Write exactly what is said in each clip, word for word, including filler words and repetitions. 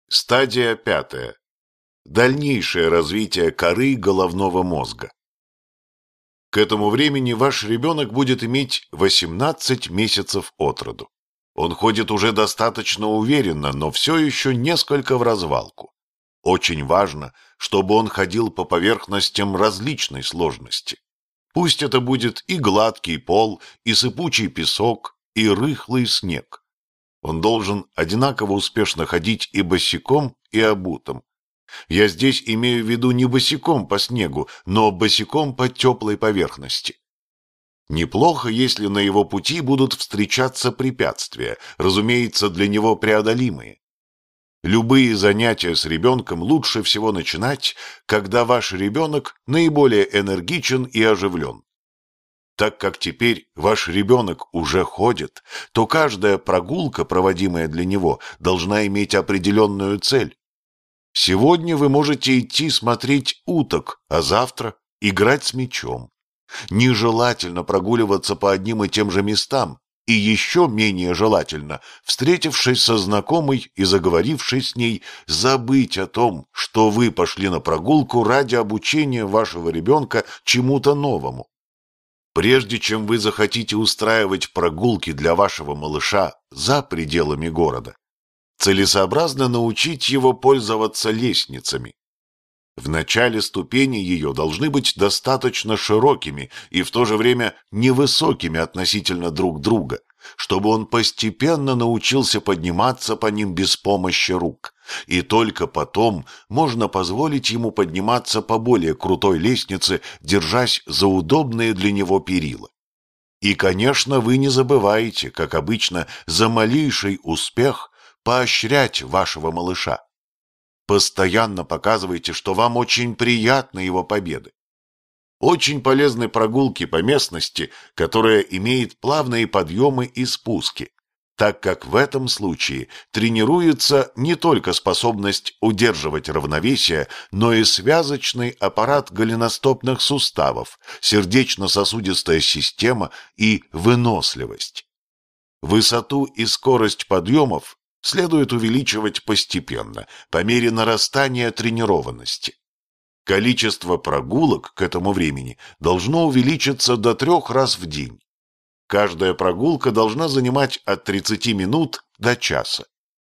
Стадия пятая. Дальнейшее развитие коры головного мозга. К этому времени ваш ребенок будет иметь восемнадцать месяцев от роду. Он ходит уже достаточно уверенно, но все еще несколько в развалку. Очень важно, чтобы он ходил по поверхностям различной сложности. Пусть это будет и гладкий пол, и сыпучий песок, и рыхлый снег. Он должен одинаково успешно ходить и босиком, и обутым. Я здесь имею в виду не босиком по снегу, но босиком по теплой поверхности. Неплохо, если на его пути будут встречаться препятствия, разумеется, для него преодолимые. Любые занятия с ребенком лучше всего начинать, когда ваш ребенок наиболее энергичен и оживлен. Так как теперь ваш ребенок уже ходит, то каждая прогулка, проводимая для него, должна иметь определенную цель. Сегодня вы можете идти смотреть уток, а завтра играть с мячом. Нежелательно прогуливаться по одним и тем же местам, и еще менее желательно, встретившись со знакомой и заговорившей с ней, забыть о том, что вы пошли на прогулку ради обучения вашего ребенка чему-то новому. Прежде чем вы захотите устраивать прогулки для вашего малыша за пределами города, целесообразно научить его пользоваться лестницами. В начале ступени ее должны быть достаточно широкими и в то же время невысокими относительно друг друга, чтобы он постепенно научился подниматься по ним без помощи рук, и только потом можно позволить ему подниматься по более крутой лестнице, держась за удобные для него перила. И, конечно, вы не забываете, как обычно, за малейший успех поощрять вашего малыша. Постоянно показывайте, что вам очень приятны его победы. Очень полезны прогулки по местности, которая имеет плавные подъемы и спуски, так как в этом случае тренируется не только способность удерживать равновесие, но и связочный аппарат голеностопных суставов, сердечно-сосудистая система и выносливость. Высоту и скорость подъемов следует увеличивать постепенно, по мере нарастания тренированности. Количество прогулок к этому времени должно увеличиться до трех раз в день. Каждая прогулка должна занимать от тридцати минут до часа.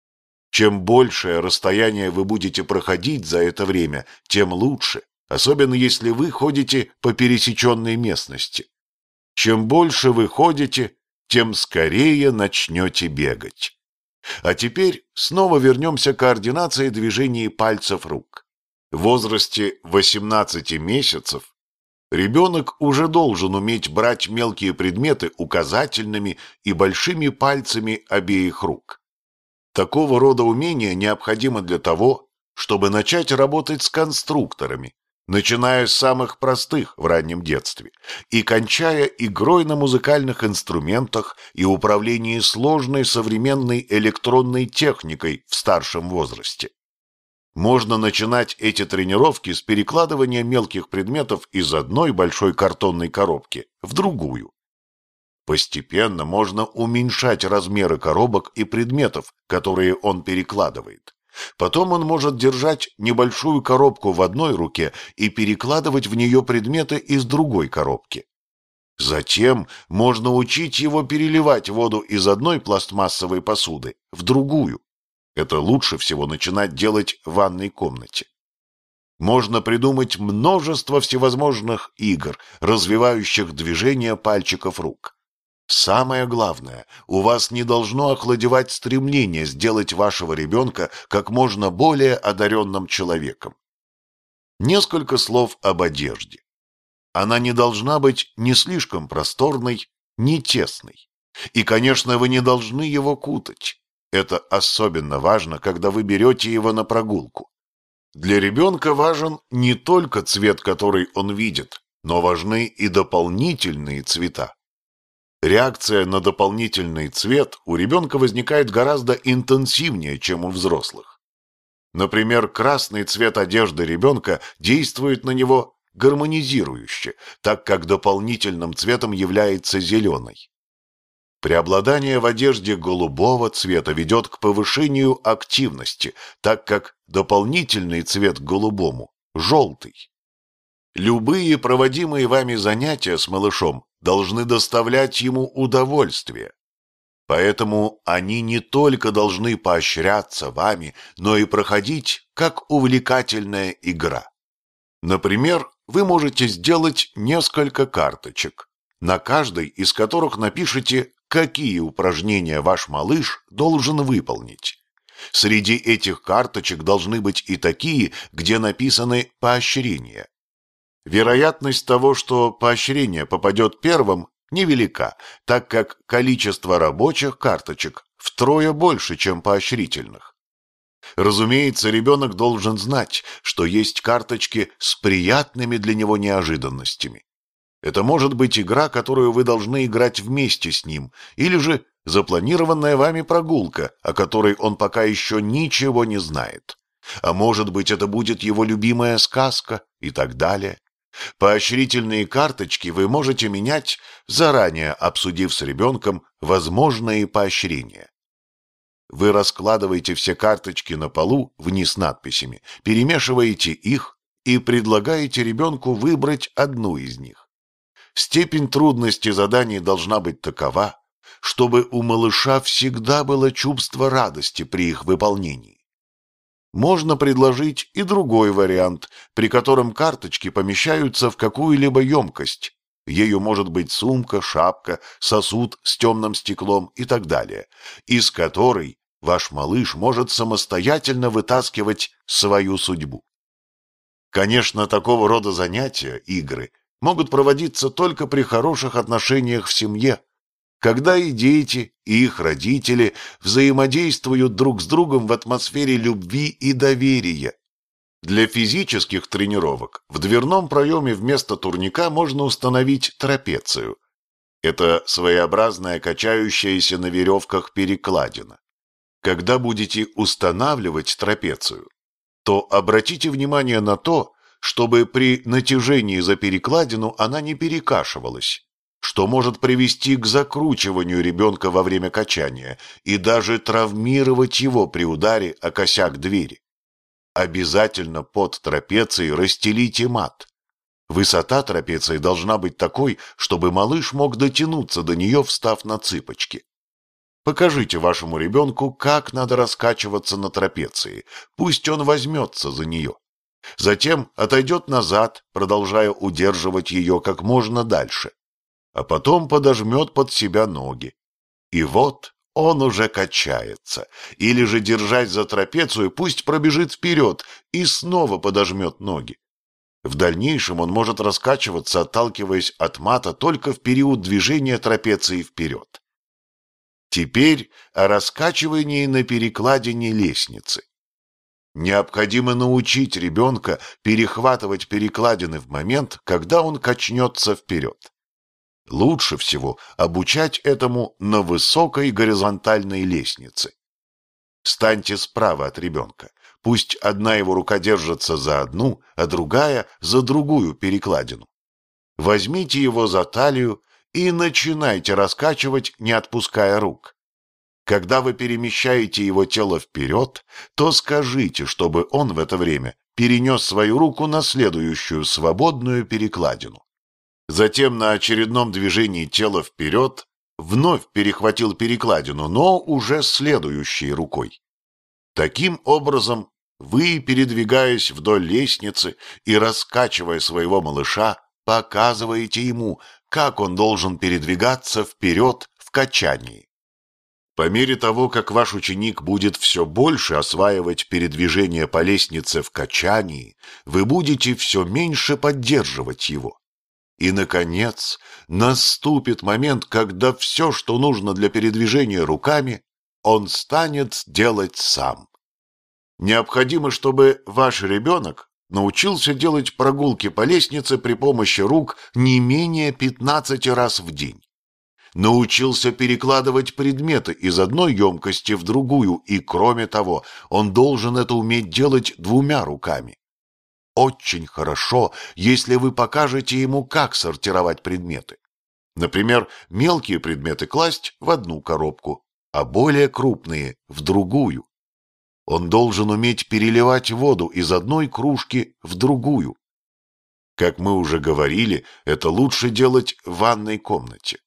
Чем большее расстояние вы будете проходить за это время, тем лучше, особенно если вы ходите по пересеченной местности. Чем больше вы ходите, тем скорее начнете бегать. А теперь снова вернемся к координации движений пальцев рук. В возрасте восемнадцати месяцев ребенок уже должен уметь брать мелкие предметы указательными и большими пальцами обеих рук. Такого рода умение необходимо для того, чтобы начать работать с конструкторами, начиная с самых простых в раннем детстве и кончая игрой на музыкальных инструментах и управлении сложной современной электронной техникой в старшем возрасте. Можно начинать эти тренировки с перекладывания мелких предметов из одной большой картонной коробки в другую. Постепенно можно уменьшать размеры коробок и предметов, которые он перекладывает. Потом он может держать небольшую коробку в одной руке и перекладывать в нее предметы из другой коробки. Затем можно учить его переливать воду из одной пластмассовой посуды в другую. Это лучше всего начинать делать в ванной комнате. Можно придумать множество всевозможных игр, развивающих движения пальчиков рук. Самое главное, у вас не должно охладевать стремление сделать вашего ребенка как можно более одаренным человеком. Несколько слов об одежде. Она не должна быть ни слишком просторной, ни тесной. И, конечно, вы не должны его кутать. Это особенно важно, когда вы берете его на прогулку. Для ребенка важен не только цвет, который он видит, но важны и дополнительные цвета. Реакция на дополнительный цвет у ребенка возникает гораздо интенсивнее, чем у взрослых. Например, красный цвет одежды ребенка действует на него гармонизирующе, так как дополнительным цветом является зеленый. Преобладание в одежде голубого цвета ведет к повышению активности, так как дополнительный цвет к голубому – желтый. Любые проводимые вами занятия с малышом должны доставлять ему удовольствие. Поэтому они не только должны поощряться вами, но и проходить как увлекательная игра. Например, вы можете сделать несколько карточек, на каждой из которых напишите, какие упражнения ваш малыш должен выполнить. Среди этих карточек должны быть и такие, где написаны поощрения. Вероятность того, что поощрение попадет первым, невелика, так как количество рабочих карточек втрое больше, чем поощрительных. Разумеется, ребенок должен знать, что есть карточки с приятными для него неожиданностями. Это может быть игра, которую вы должны играть вместе с ним, или же запланированная вами прогулка, о которой он пока еще ничего не знает. А может быть, это будет его любимая сказка и так далее. Поощрительные карточки вы можете менять, заранее обсудив с ребенком возможные поощрения. Вы раскладываете все карточки на полу вниз надписями, перемешиваете их и предлагаете ребенку выбрать одну из них. Степень трудности заданий должна быть такова, чтобы у малыша всегда было чувство радости при их выполнении. Можно предложить и другой вариант, при котором карточки помещаются в какую-либо емкость. Ею может быть сумка, шапка, сосуд с темным стеклом и так далее, из которой ваш малыш может самостоятельно вытаскивать свою судьбу. Конечно, такого рода занятия, игры, могут проводиться только при хороших отношениях в семье, когда и дети, и их родители взаимодействуют друг с другом в атмосфере любви и доверия. Для физических тренировок в дверном проеме вместо турника можно установить трапецию. Это своеобразная качающаяся на веревках перекладина. Когда будете устанавливать трапецию, то обратите внимание на то, чтобы при натяжении за перекладину она не перекашивалась, что может привести к закручиванию ребенка во время качания и даже травмировать его при ударе о косяк двери. Обязательно под трапецией расстелите мат. Высота трапеции должна быть такой, чтобы малыш мог дотянуться до нее, встав на цыпочки. Покажите вашему ребенку, как надо раскачиваться на трапеции, пусть он возьмется за нее. Затем отойдет назад, продолжая удерживать ее как можно дальше, а потом подожмет под себя ноги. И вот он уже качается, или же, держась за трапецию, пусть пробежит вперед и снова подожмет ноги. В дальнейшем он может раскачиваться, отталкиваясь от мата только в период движения трапеции вперед. Теперь о раскачивании на перекладине лестницы. Необходимо научить ребенка перехватывать перекладины в момент, когда он качнется вперед. Лучше всего обучать этому на высокой горизонтальной лестнице. Станьте справа от ребенка. Пусть одна его рука держится за одну, а другая за другую перекладину. Возьмите его за талию и начинайте раскачивать, не отпуская рук. Когда вы перемещаете его тело вперед, то скажите, чтобы он в это время перенес свою руку на следующую свободную перекладину. Затем на очередном движении тела вперед вновь перехватил перекладину, но уже следующей рукой. Таким образом, вы, передвигаясь вдоль лестницы и раскачивая своего малыша, показываете ему, как он должен передвигаться вперед в качании. По мере того, как ваш ученик будет все больше осваивать передвижение по лестнице в качании, вы будете все меньше поддерживать его. И, наконец, наступит момент, когда все, что нужно для передвижения руками, он станет делать сам. Необходимо, чтобы ваш ребенок научился делать прогулки по лестнице при помощи рук не менее пятнадцати раз в день. Научился перекладывать предметы из одной емкости в другую, и, кроме того, он должен это уметь делать двумя руками. Очень хорошо, если вы покажете ему, как сортировать предметы. Например, мелкие предметы класть в одну коробку, а более крупные – в другую. Он должен уметь переливать воду из одной кружки в другую. Как мы уже говорили, это лучше делать в ванной комнате.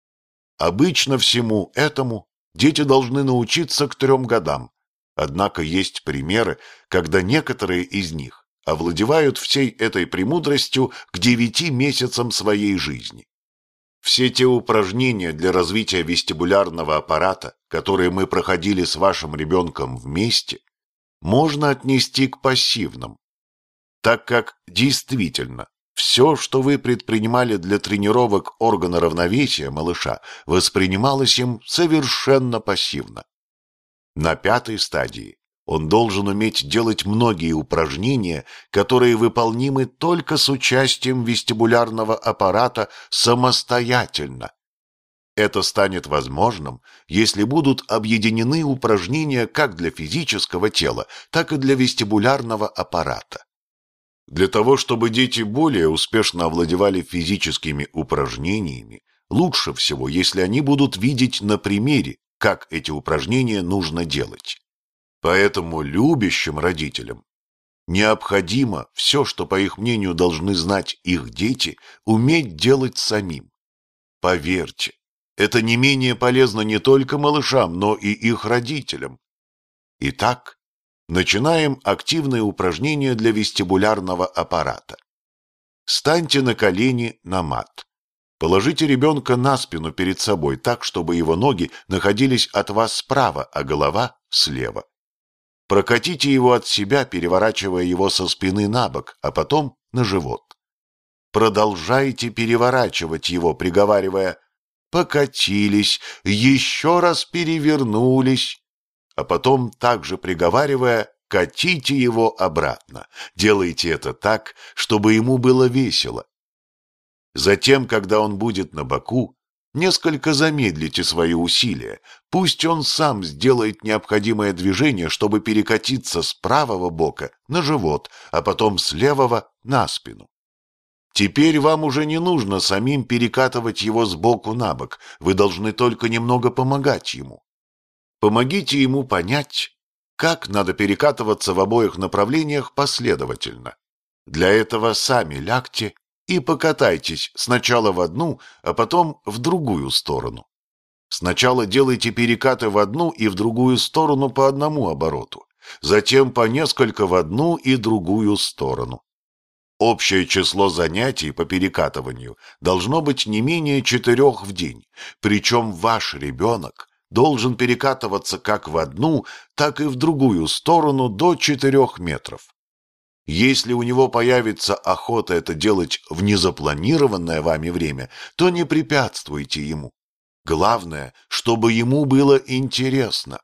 Обычно всему этому дети должны научиться к трем годам, однако есть примеры, когда некоторые из них овладевают всей этой премудростью к девяти месяцам своей жизни. Все те упражнения для развития вестибулярного аппарата, которые мы проходили с вашим ребенком вместе, можно отнести к пассивным, так как действительно все, что вы предпринимали для тренировок органа равновесия малыша, воспринималось им совершенно пассивно. На пятой стадии он должен уметь делать многие упражнения, которые выполнимы только с участием вестибулярного аппарата самостоятельно. Это станет возможным, если будут объединены упражнения как для физического тела, так и для вестибулярного аппарата. Для того, чтобы дети более успешно овладевали физическими упражнениями, лучше всего, если они будут видеть на примере, как эти упражнения нужно делать. Поэтому любящим родителям необходимо все, что, по их мнению, должны знать их дети, уметь делать самим. Поверьте, это не менее полезно не только малышам, но и их родителям. Итак, начинаем активные упражнения для вестибулярного аппарата. Станьте на колени на мат. Положите ребенка на спину перед собой так, чтобы его ноги находились от вас справа, а голова слева. Прокатите его от себя, переворачивая его со спины на бок, а потом на живот. Продолжайте переворачивать его, приговаривая «покатились», еще раз перевернулись, а потом также приговаривая «катите его обратно». Делайте это так, чтобы ему было весело. Затем, когда он будет на боку, несколько замедлите свои усилия. Пусть он сам сделает необходимое движение, чтобы перекатиться с правого бока на живот, а потом с левого на спину. Теперь вам уже не нужно самим перекатывать его с боку на бок, вы должны только немного помогать ему. Помогите ему понять, как надо перекатываться в обоих направлениях последовательно. Для этого сами лягте и покатайтесь сначала в одну, а потом в другую сторону. Сначала делайте перекаты в одну и в другую сторону по одному обороту, затем по несколько в одну и другую сторону. Общее число занятий по перекатыванию должно быть не менее четырех в день, причем ваш ребенок должен перекатываться как в одну, так и в другую сторону до четырех метров. Если у него появится охота это делать в незапланированное вами время, то не препятствуйте ему. Главное, чтобы ему было интересно.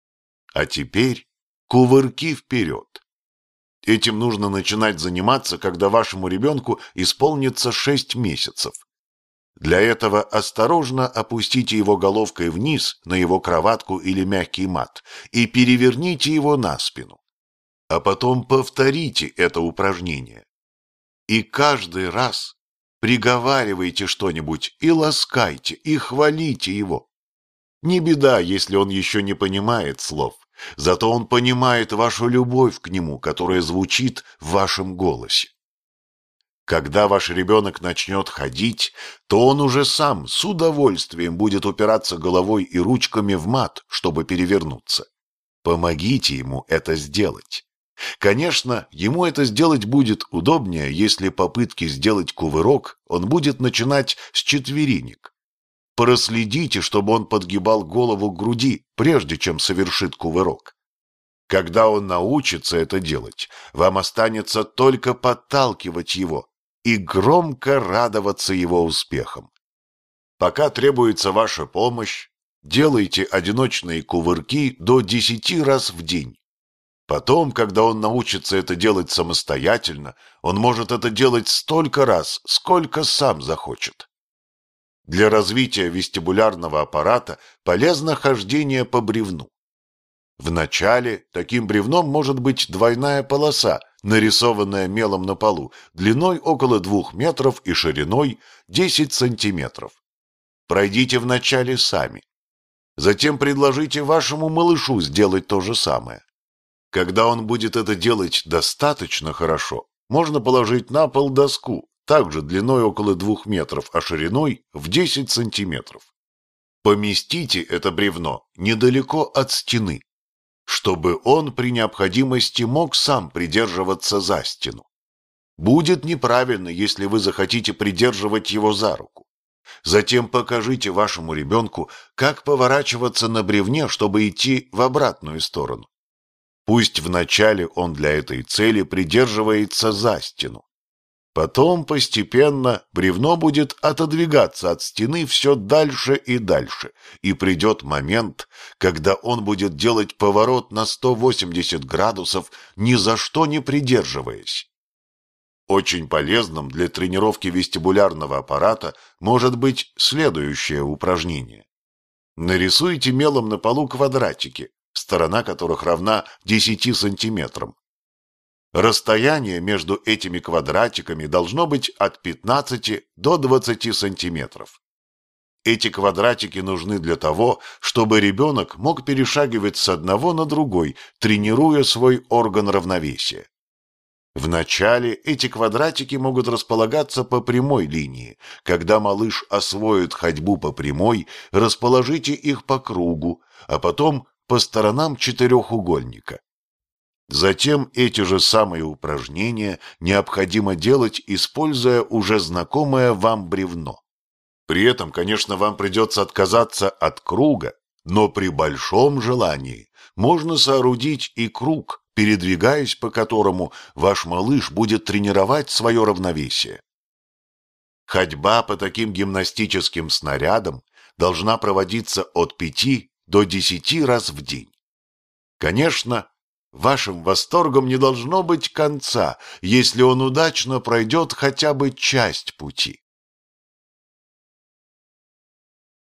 А теперь кувырки вперед. Этим нужно начинать заниматься, когда вашему ребенку исполнится шесть месяцев. Для этого осторожно опустите его головкой вниз на его кроватку или мягкий мат и переверните его на спину. А потом повторите это упражнение. И каждый раз приговаривайте что-нибудь и ласкайте, и хвалите его. Не беда, если он еще не понимает слов, зато он понимает вашу любовь к нему, которая звучит в вашем голосе. Когда ваш ребенок начнет ходить, то он уже сам с удовольствием будет упираться головой и ручками в мат, чтобы перевернуться. Помогите ему это сделать. Конечно, ему это сделать будет удобнее, если попытки сделать кувырок он будет начинать с четверенек. Проследите, чтобы он подгибал голову к груди, прежде чем совершит кувырок. Когда он научится это делать, вам останется только подталкивать его и громко радоваться его успехам. Пока требуется ваша помощь, делайте одиночные кувырки до десяти раз в день. Потом, когда он научится это делать самостоятельно, он может это делать столько раз, сколько сам захочет. Для развития вестибулярного аппарата полезно хождение по бревну. Вначале таким бревном может быть двойная полоса, нарисованная мелом на полу, длиной около двух метров и шириной десять сантиметров. пройдите вначале сами. Затем предложите вашему малышу сделать то же самое. Когда он будет это делать достаточно хорошо, можно положить на пол доску, также длиной около двух метров, а шириной в десять сантиметров. Поместите это бревно недалеко от стены, чтобы он при необходимости мог сам придерживаться за стену. Будет неправильно, если вы захотите придерживать его за руку. Затем покажите вашему ребенку, как поворачиваться на бревне, чтобы идти в обратную сторону. Пусть вначале он для этой цели придерживается за стену. Потом постепенно бревно будет отодвигаться от стены все дальше и дальше, и придет момент, когда он будет делать поворот на сто восемьдесят градусов, ни за что не придерживаясь. Очень полезным для тренировки вестибулярного аппарата может быть следующее упражнение. Нарисуйте мелом на полу квадратики, сторона которых равна десяти сантиметрам. Расстояние между этими квадратиками должно быть от пятнадцати до двадцати сантиметров. Эти квадратики нужны для того, чтобы ребенок мог перешагивать с одного на другой, тренируя свой орган равновесия. Вначале эти квадратики могут располагаться по прямой линии. Когда малыш освоит ходьбу по прямой, расположите их по кругу, а потом по сторонам четырехугольника. Затем эти же самые упражнения необходимо делать, используя уже знакомое вам бревно. При этом, конечно, вам придется отказаться от круга, но при большом желании можно соорудить и круг, передвигаясь по которому ваш малыш будет тренировать свое равновесие. Ходьба по таким гимнастическим снарядам должна проводиться от пяти до десяти раз в день. Конечно, вашим восторгом не должно быть конца, если он удачно пройдет хотя бы часть пути.